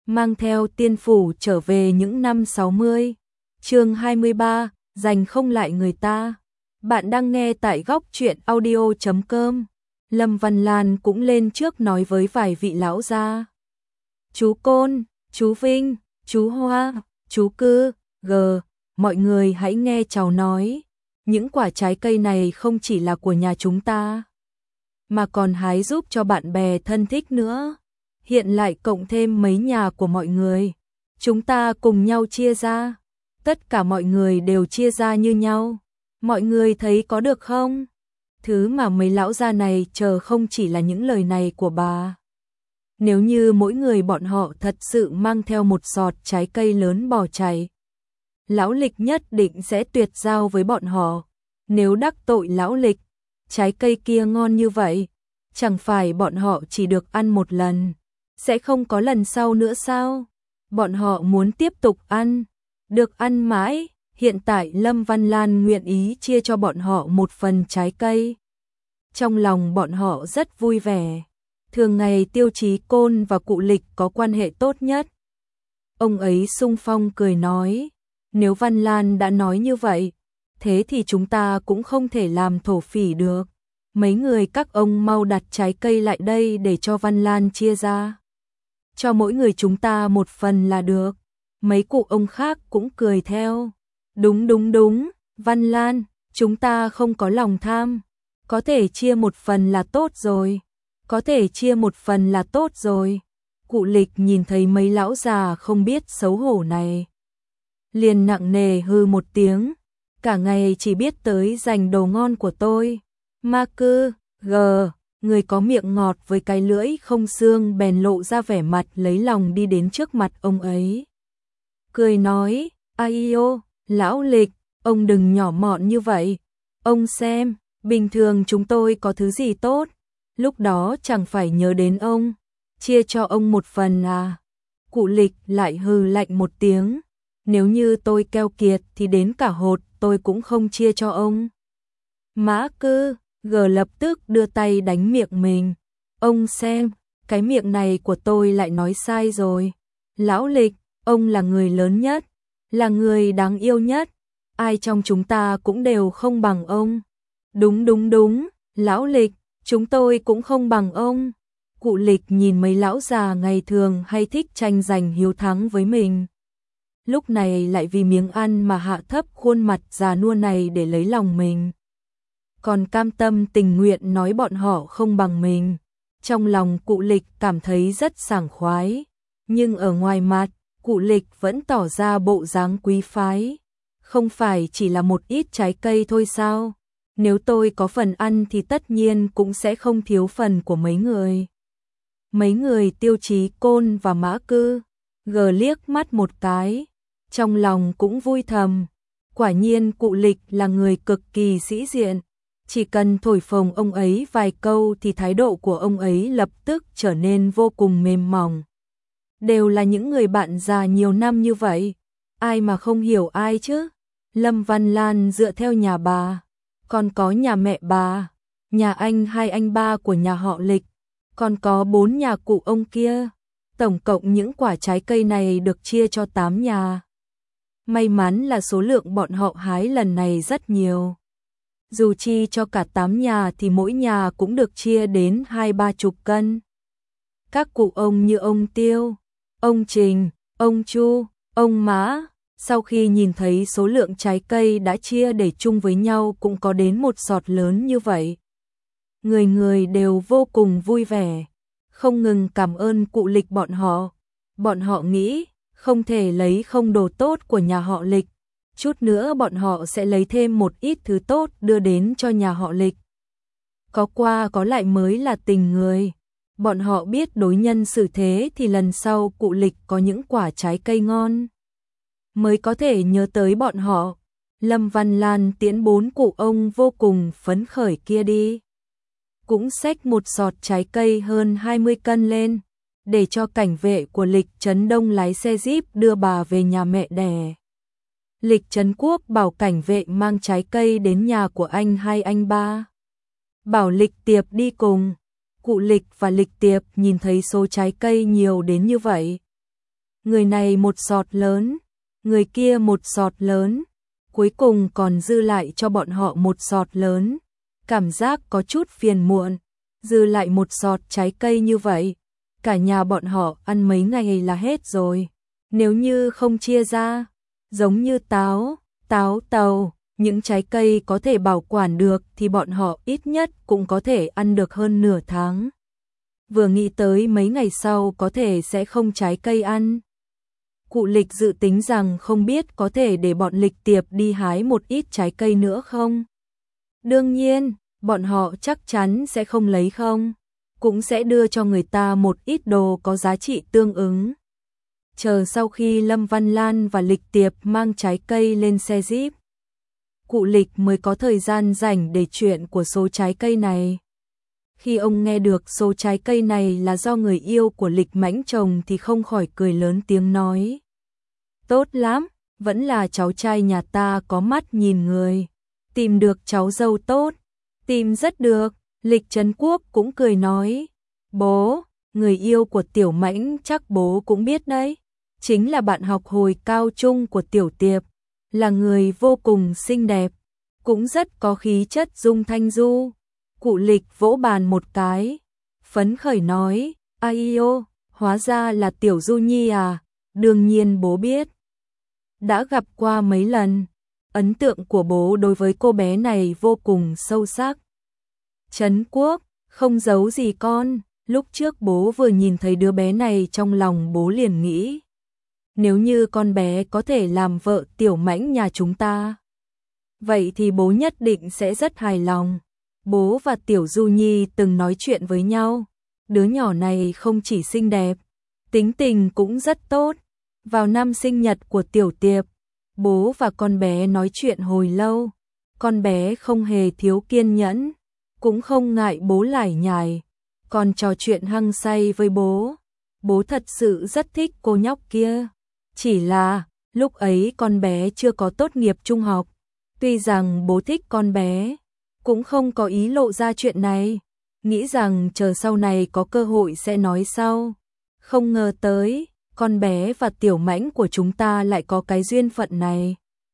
mang theo tiên phủ trở về những năm 60. Chương 23, giành không lại người ta. Bạn đang nghe tại góc truyện audio.com. Lâm Văn Lan cũng lên trước nói với vài vị lão gia. Chú Côn, chú Vinh, chú Hoa, chú Cư, mọi người hãy nghe cháu nói. Những quả trái cây này không chỉ là của nhà chúng ta, mà còn hái giúp cho bạn bè thân thích nữa. Hiện lại cộng thêm mấy nhà của mọi người. Chúng ta cùng nhau chia ra. Tất cả mọi người đều chia ra như nhau. Mọi người thấy có được không? Thứ mà mấy lão gia này chờ không chỉ là những lời này của bà. Nếu như mỗi người bọn họ thật sự mang theo một giọt trái cây lớn bỏ chạy, lão Lịch nhất định sẽ tuyệt giao với bọn họ. Nếu đắc tội lão Lịch, trái cây kia ngon như vậy, chẳng phải bọn họ chỉ được ăn một lần, sẽ không có lần sau nữa sao? Bọn họ muốn tiếp tục ăn, được ăn mãi. Hiện tại Lâm Văn Lan nguyện ý chia cho bọn họ một phần trái cây. Trong lòng bọn họ rất vui vẻ. Thường ngày Tiêu Chí Côn và cụ Lịch có quan hệ tốt nhất. Ông ấy sung phong cười nói, nếu Văn Lan đã nói như vậy, thế thì chúng ta cũng không thể làm thổ phỉ được. Mấy người các ông mau đặt trái cây lại đây để cho Văn Lan chia ra. Cho mỗi người chúng ta một phần là được. Mấy cụ ông khác cũng cười theo. Đúng, Văn Lan, chúng ta không có lòng tham. Có thể chia một phần là tốt rồi. Cụ Lịch nhìn thấy mấy lão già không biết xấu hổ này, liền nặng nề hư một tiếng. Cả ngày chỉ biết tới giành đồ ngon của tôi. Ma Cư, người có miệng ngọt với cái lưỡi không xương bèn lộ ra vẻ mặt lấy lòng đi đến trước mặt ông ấy. Cười nói, ai ô, lão Lịch, ông đừng nhỏ mọn như vậy. Ông xem, bình thường chúng tôi có thứ gì tốt, lúc đó chẳng phải nhớ đến ông, chia cho ông một phần à. Cụ Lịch lại hừ lạnh một tiếng, nếu như tôi keo kiệt thì đến cả hột tôi cũng không chia cho ông. Mã Cư, lập tức đưa tay đánh miệng mình. Ông xem, cái miệng này của tôi lại nói sai rồi. Lão Lịch, ông là người lớn nhất, là người đáng yêu nhất, ai trong chúng ta cũng đều không bằng ông. Đúng, lão Lịch, chúng tôi cũng không bằng ông. Cụ Lịch nhìn mấy lão già ngày thường hay thích tranh giành hiếu thắng với mình, lúc này lại vì miếng ăn mà hạ thấp khuôn mặt già nua này để lấy lòng mình, còn cam tâm tình nguyện nói bọn họ không bằng mình. Trong lòng cụ Lịch cảm thấy rất sảng khoái, nhưng ở ngoài mặt, cụ Lịch vẫn tỏ ra bộ dáng quý phái. Không phải chỉ là một ít trái cây thôi sao? Nếu tôi có phần ăn thì tất nhiên cũng sẽ không thiếu phần của mấy người. Mấy người Tiêu Chí Côn và Mã Cư, liếc mắt một cái, trong lòng cũng vui thầm. Quả nhiên cụ Lịch là người cực kỳ sĩ diện. Chỉ cần thổi phồng ông ấy vài câu thì thái độ của ông ấy lập tức trở nên vô cùng mềm mỏng. Đều là những người bạn già nhiều năm như vậy, ai mà không hiểu ai chứ. Lâm Văn Lan dựa theo nhà bà, còn có nhà mẹ bà, nhà anh hai anh ba của nhà họ Lịch, còn có 4 nhà cụ ông kia. Tổng cộng những quả trái cây này được chia cho 8 nhà. May mắn là số lượng bọn họ hái lần này rất nhiều. Dù chi cho cả 8 nhà thì mỗi nhà cũng được chia đến 20-30 cân. Các cụ ông như ông Tiêu, ông Trình, ông Chu, ông Mã, sau khi nhìn thấy số lượng trái cây đã chia để chung với nhau cũng có đến một giọt lớn như vậy, người người đều vô cùng vui vẻ, không ngừng cảm ơn cụ Lịch bọn họ. Bọn họ nghĩ, không thể lấy không đồ tốt của nhà họ Lịch, chút nữa bọn họ sẽ lấy thêm một ít thứ tốt đưa đến cho nhà họ Lịch. Có qua có lại mới là tình người. Bọn họ biết đối nhân xử thế thì lần sau cụ Lịch có những quả trái cây ngon, mới có thể nhớ tới bọn họ. Lâm Văn Lan tiễn 4 cụ ông vô cùng phấn khởi kia đi, cũng xách một giọt trái cây hơn 20 cân lên, để cho cảnh vệ của Lịch Trấn Đông lái xe Jeep đưa bà về nhà mẹ đẻ. Lịch Trấn Quốc bảo cảnh vệ mang trái cây đến nhà của anh hai anh ba, bảo Lịch Tiệp đi cùng. Cụ Lịch và Lịch Tiệp nhìn thấy số trái cây nhiều đến như vậy, người này một sọt lớn, người kia một sọt lớn, cuối cùng còn dư lại cho bọn họ một sọt lớn. Cảm giác có chút phiền muộn, dư lại một sọt trái cây như vậy, cả nhà bọn họ ăn mấy ngày là hết rồi. Nếu như không chia ra, giống như táo, tàu, những trái cây có thể bảo quản được thì bọn họ ít nhất cũng có thể ăn được hơn nửa tháng. Vừa nghĩ tới mấy ngày sau có thể sẽ không trái cây ăn. Cụ Lịch dự tính rằng không biết có thể để bọn Lịch Tiệp đi hái một ít trái cây nữa không? Đương nhiên, bọn họ chắc chắn sẽ không lấy không, cũng sẽ đưa cho người ta một ít đồ có giá trị tương ứng. Chờ sau khi Lâm Văn Lan và Lịch Tiệp mang trái cây lên xe Jeep, cụ Lịch mới có thời gian rảnh để chuyện của số trái cây này. Khi ông nghe được số trái cây này là do người yêu của Lịch Mãnh trồng thì không khỏi cười lớn tiếng nói. Tốt lắm, vẫn là cháu trai nhà ta có mắt nhìn người. Tìm được cháu dâu tốt, tìm rất được. Lịch Trấn Quốc cũng cười nói. Bố, người yêu của Tiểu Mãnh chắc bố cũng biết đấy. Chính là bạn học hồi cao trung của Tiểu Tiệp. Là người vô cùng xinh đẹp, cũng rất có khí chất Dung Thanh Du. Cụ Lịch vỗ bàn một cái, phấn khởi nói, ai ô, hóa ra là Tiểu Du Nhi à, đương nhiên bố biết. Đã gặp qua mấy lần, ấn tượng của bố đối với cô bé này vô cùng sâu sắc. Trấn Quốc, không giấu gì con, lúc trước bố vừa nhìn thấy đứa bé này trong lòng bố liền nghĩ. Nếu như con bé có thể làm vợ Tiểu Mãnh nhà chúng ta, vậy thì bố nhất định sẽ rất hài lòng. Bố và Tiểu Du Nhi từng nói chuyện với nhau, đứa nhỏ này không chỉ xinh đẹp, tính tình cũng rất tốt. Vào năm sinh nhật của Tiểu Tiệp, bố và con bé nói chuyện hồi lâu, con bé không hề thiếu kiên nhẫn, cũng không ngại bố lải nhải, còn trò chuyện hăng say với bố. Bố thật sự rất thích cô nhóc kia. Chỉ là, lúc ấy con bé chưa có tốt nghiệp trung học, tuy rằng bố thích con bé, cũng không có ý lộ ra chuyện này, nghĩ rằng chờ sau này có cơ hội sẽ nói sau. Không ngờ tới, con bé và Tiểu Mãnh của chúng ta lại có cái duyên phận này.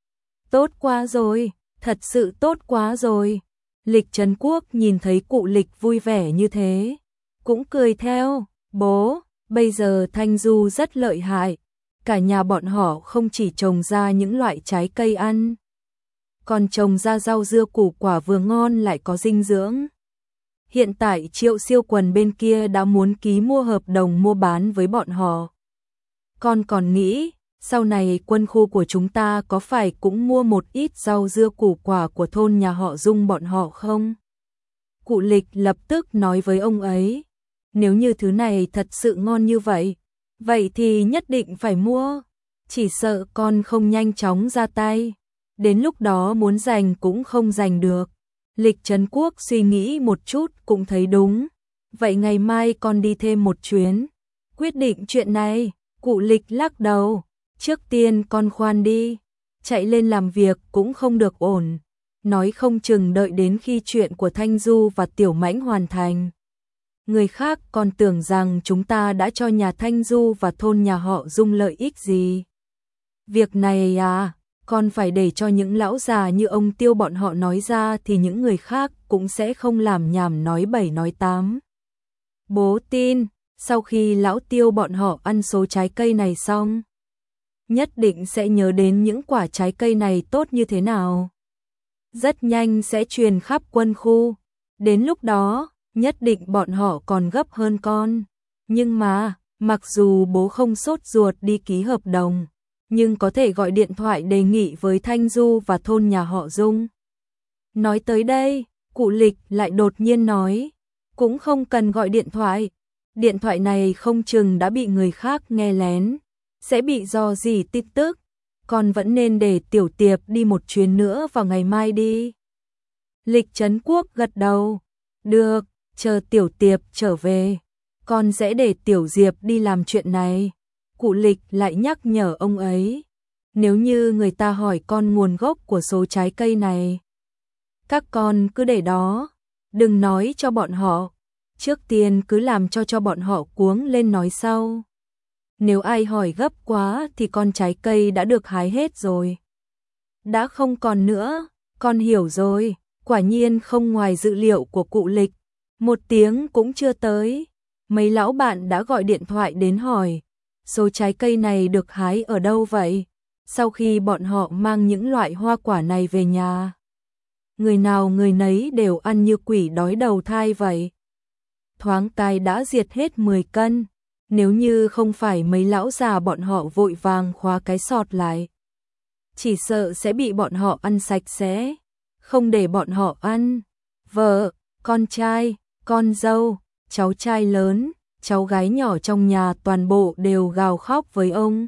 Tốt quá rồi, thật sự tốt quá rồi. Lịch Trấn Quốc nhìn thấy cụ Lịch vui vẻ như thế, cũng cười theo. Bố, bây giờ Thanh Du rất lợi hại, cả nhà bọn họ không chỉ trồng ra những loại trái cây ăn, còn trồng ra rau dưa củ quả vừa ngon lại có dinh dưỡng. Hiện tại Triệu Siêu Quần bên kia đã muốn ký mua hợp đồng mua bán với bọn họ. Con còn nghĩ, sau này quân khu của chúng ta có phải cũng mua một ít rau dưa củ quả của thôn nhà họ Dung bọn họ không? Cụ Lịch lập tức nói với ông ấy, nếu như thứ này thật sự ngon như vậy, vậy thì nhất định phải mua, chỉ sợ con không nhanh chóng ra tay, đến lúc đó muốn giành cũng không giành được. Lịch Trấn Quốc suy nghĩ một chút cũng thấy đúng, vậy ngày mai con đi thêm một chuyến, quyết định chuyện này. Cụ Lịch lắc đầu, trước tiên con khoan đi, chạy lên làm việc cũng không được ổn, nói không chừng đợi đến khi chuyện của Thanh Du và Tiểu Mãnh hoàn thành. Người khác còn tưởng rằng chúng ta đã cho nhà Thanh Du và thôn nhà họ Dung lợi ích gì. Việc này à, còn phải để cho những lão già như ông Tiêu bọn họ nói ra thì những người khác cũng sẽ không làm nhảm nói bảy nói tám. Bố tin, sau khi lão Tiêu bọn họ ăn số trái cây này xong, nhất định sẽ nhớ đến những quả trái cây này tốt như thế nào. Rất nhanh sẽ truyền khắp quân khu, đến lúc đó, nhất định bọn họ còn gấp hơn con. Nhưng mà, mặc dù bố không sốt ruột đi ký hợp đồng, nhưng có thể gọi điện thoại đề nghị với Thanh Du và thôn nhà họ Dung. Nói tới đây, cụ Lịch lại đột nhiên nói, cũng không cần gọi điện thoại. Điện thoại này không chừng đã bị người khác nghe lén, sẽ bị dò dỉ tin tức, còn vẫn nên để Tiểu Tiệp đi một chuyến nữa vào ngày mai đi. Lịch Trấn Quốc gật đầu, được, chờ Tiểu Tiệp trở về, con sẽ để Tiểu Diệp đi làm chuyện này. Cụ Lịch lại nhắc nhở ông ấy, nếu như người ta hỏi con nguồn gốc của số trái cây này, các con cứ để đó, đừng nói cho bọn họ. Trước tiên cứ làm cho bọn họ cuống lên nói sau. nếu ai hỏi gấp quá thì con trái cây đã được hái hết rồi. Đã không còn nữa, con hiểu rồi. Quả nhiên không ngoài dự liệu của cụ Lịch, một tiếng cũng chưa tới, mấy lão bạn đã gọi điện thoại đến hỏi, số trái cây này được hái ở đâu vậy? Sau khi bọn họ mang những loại hoa quả này về nhà, người nào người nấy đều ăn như quỷ đói đầu thai vậy. Thoáng cái đã diệt hết 10 cân, nếu như không phải mấy lão già bọn họ vội vàng khóa cái sọt lại, chỉ sợ sẽ bị bọn họ ăn sạch sẽ, không để bọn họ ăn. Vợ, con trai, con dâu, cháu trai lớn, cháu gái nhỏ trong nhà toàn bộ đều gào khóc với ông.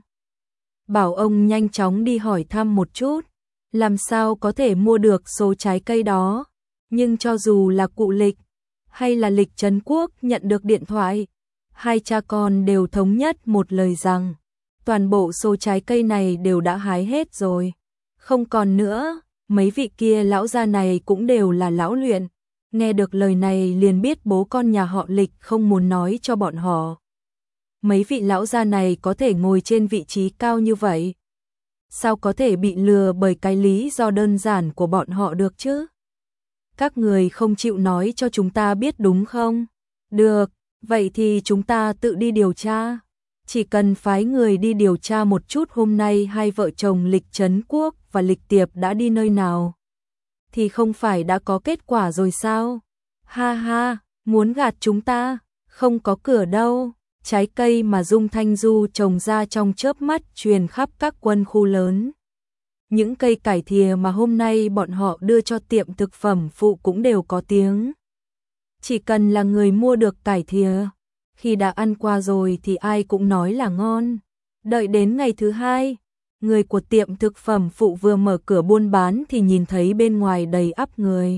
Bảo ông nhanh chóng đi hỏi thăm một chút, làm sao có thể mua được số trái cây đó. Nhưng cho dù là cụ Lịch hay là Lịch Trấn Quốc nhận được điện thoại, hai cha con đều thống nhất một lời rằng toàn bộ số trái cây này đều đã hái hết rồi, không còn nữa. Mấy vị kia lão gia này cũng đều là lão luyện, nghe được lời này liền biết bố con nhà họ Lịch không muốn nói cho bọn họ. Mấy vị lão gia này có thể ngồi trên vị trí cao như vậy, sao có thể bị lừa bởi cái lý do đơn giản của bọn họ được chứ? Các người không chịu nói cho chúng ta biết đúng không? Được, vậy thì chúng ta tự đi điều tra. Chỉ cần phái người đi điều tra một chút hôm nay hai vợ chồng Lịch Trấn Quốc và Lịch Tiệp đã đi nơi nào, thì không phải đã có kết quả rồi sao? Ha ha, muốn gạt chúng ta, không có cửa đâu. Trái cây mà Dung Thanh Du trồng ra trong chớp mắt truyền khắp các quân khu lớn. Những cây cải thìa mà hôm nay bọn họ đưa cho tiệm thực phẩm phụ cũng đều có tiếng. Chỉ cần là người mua được cải thìa, khi đã ăn qua rồi thì ai cũng nói là ngon. Đợi đến ngày thứ hai, người của tiệm thực phẩm phụ vừa mở cửa buôn bán thì nhìn thấy bên ngoài đầy ắp người.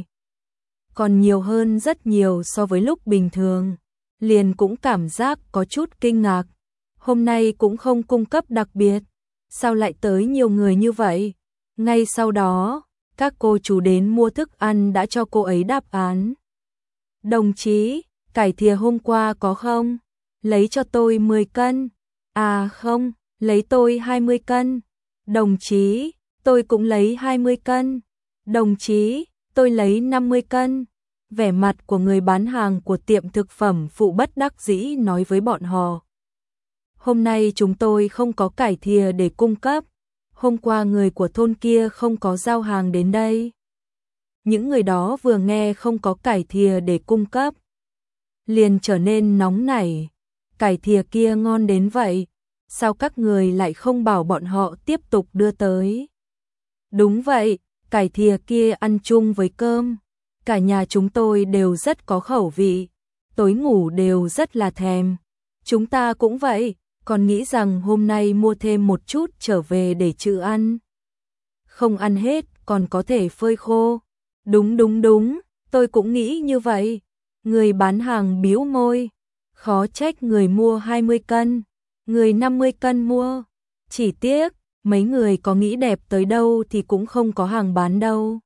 Còn nhiều hơn rất nhiều so với lúc bình thường, liền cũng cảm giác có chút kinh ngạc. Hôm nay cũng không cung cấp đặc biệt, sao lại tới nhiều người như vậy? Ngay sau đó, các cô chú đến mua thức ăn đã cho cô ấy đáp án. Đồng chí, cải thìa hôm qua có không? Lấy cho tôi 10 cân. À không, lấy tôi 20 cân. Đồng chí, tôi cũng lấy 20 cân. Đồng chí, tôi lấy 50 cân. Vẻ mặt của người bán hàng của tiệm thực phẩm phụ bất đắc dĩ nói với bọn họ. Hôm nay chúng tôi không có cải thìa để cung cấp. Hôm qua người của thôn kia không có giao hàng đến đây. Những người đó vừa nghe không có cải thìa để cung cấp, liền trở nên nóng nảy. Cải thìa kia ngon đến vậy, sao các người lại không bảo bọn họ tiếp tục đưa tới? Đúng vậy, cải thìa kia ăn chung với cơm. Cả nhà chúng tôi đều rất có khẩu vị, tối ngủ đều rất là thèm. Chúng ta cũng vậy, còn nghĩ rằng hôm nay mua thêm một chút trở về để trữ ăn. Không ăn hết còn có thể phơi khô. Đúng, tôi cũng nghĩ như vậy. Người bán hàng bĩu môi, khó trách người mua 20 cân, người 50 cân mua. Chỉ tiếc, mấy người có nghĩ đẹp tới đâu thì cũng không có hàng bán đâu.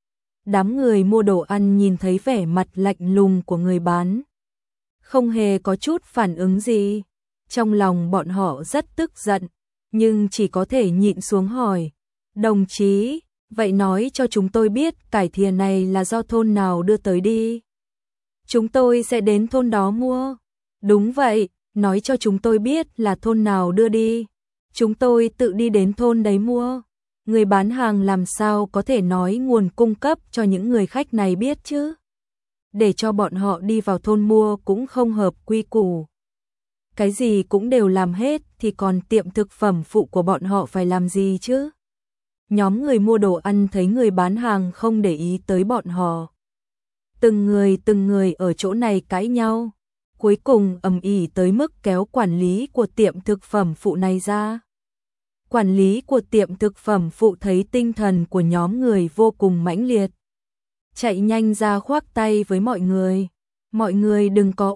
Đám người mua đồ ăn nhìn thấy vẻ mặt lạnh lùng của người bán, không hề có chút phản ứng gì. Trong lòng bọn họ rất tức giận, nhưng chỉ có thể nhịn xuống hỏi. Đồng chí, vậy nói cho chúng tôi biết cải thìa này là do thôn nào đưa tới đi. Chúng tôi sẽ đến thôn đó mua. Đúng vậy, nói cho chúng tôi biết là thôn nào đưa đi. Chúng tôi tự đi đến thôn đấy mua. Người bán hàng làm sao có thể nói nguồn cung cấp cho những người khách này biết chứ? Để cho bọn họ đi vào thôn mua cũng không hợp quy củ. Cái gì cũng đều làm hết thì còn tiệm thực phẩm phụ của bọn họ phải làm gì chứ? Nhóm người mua đồ ăn thấy người bán hàng không để ý tới bọn họ. Từng người ở chỗ này cãi nhau. Cuối cùng ầm ĩ tới mức kéo quản lý của tiệm thực phẩm phụ này ra. Quản lý của tiệm thực phẩm phụ thấy tinh thần của nhóm người vô cùng mãnh liệt, chạy nhanh ra khoác tay với mọi người. Mọi người đừng có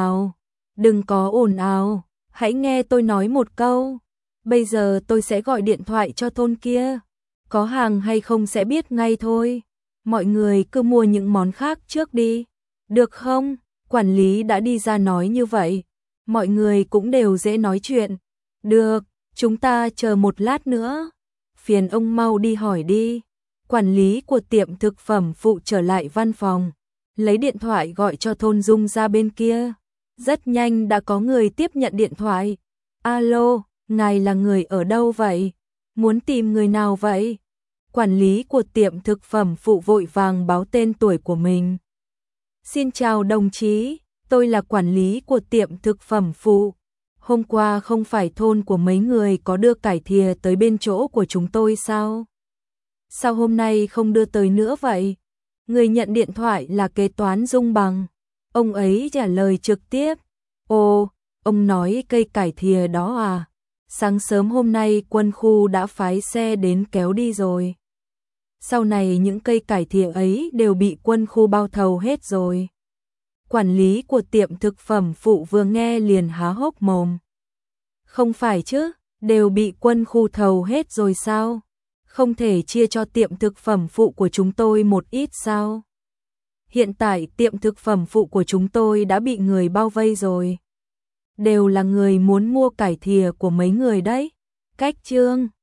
ồn ào, hãy nghe tôi nói một câu. Bây giờ tôi sẽ gọi điện thoại cho thôn kia, có hàng hay không sẽ biết ngay thôi. Mọi người cứ mua những món khác trước đi, được không? Quản lý đã đi ra nói như vậy, mọi người cũng đều dễ nói chuyện. Được, chúng ta chờ một lát nữa. Phiền ông mau đi hỏi đi. Quản lý của tiệm thực phẩm phụ trở lại văn phòng, lấy điện thoại gọi cho Thôn Dung ra bên kia. Rất nhanh đã có người tiếp nhận điện thoại. Alo, ngài là người ở đâu vậy? Muốn tìm người nào vậy? Quản lý của tiệm thực phẩm phụ vội vàng báo tên tuổi của mình. Xin chào đồng chí, tôi là quản lý của tiệm thực phẩm phụ. Hôm qua không phải thôn của mấy người có đưa cải thìa tới bên chỗ của chúng tôi sao? Sao hôm nay không đưa tới nữa vậy? Người nhận điện thoại là kế toán Dung Bằng. Ông ấy trả lời trực tiếp. Ồ, ông nói cây cải thìa đó à? Sáng sớm hôm nay quân khu đã phái xe đến kéo đi rồi. Sau này những cây cải thìa ấy đều bị quân khu bao thầu hết rồi. Quản lý của tiệm thực phẩm phụ vừa nghe liền há hốc mồm. Không phải chứ, đều bị quân khu thầu hết rồi sao? Không thể chia cho tiệm thực phẩm phụ của chúng tôi một ít sao? Hiện tại tiệm thực phẩm phụ của chúng tôi đã bị người bao vây rồi. Đều là người muốn mua cải thìa của mấy người đấy. Cách chương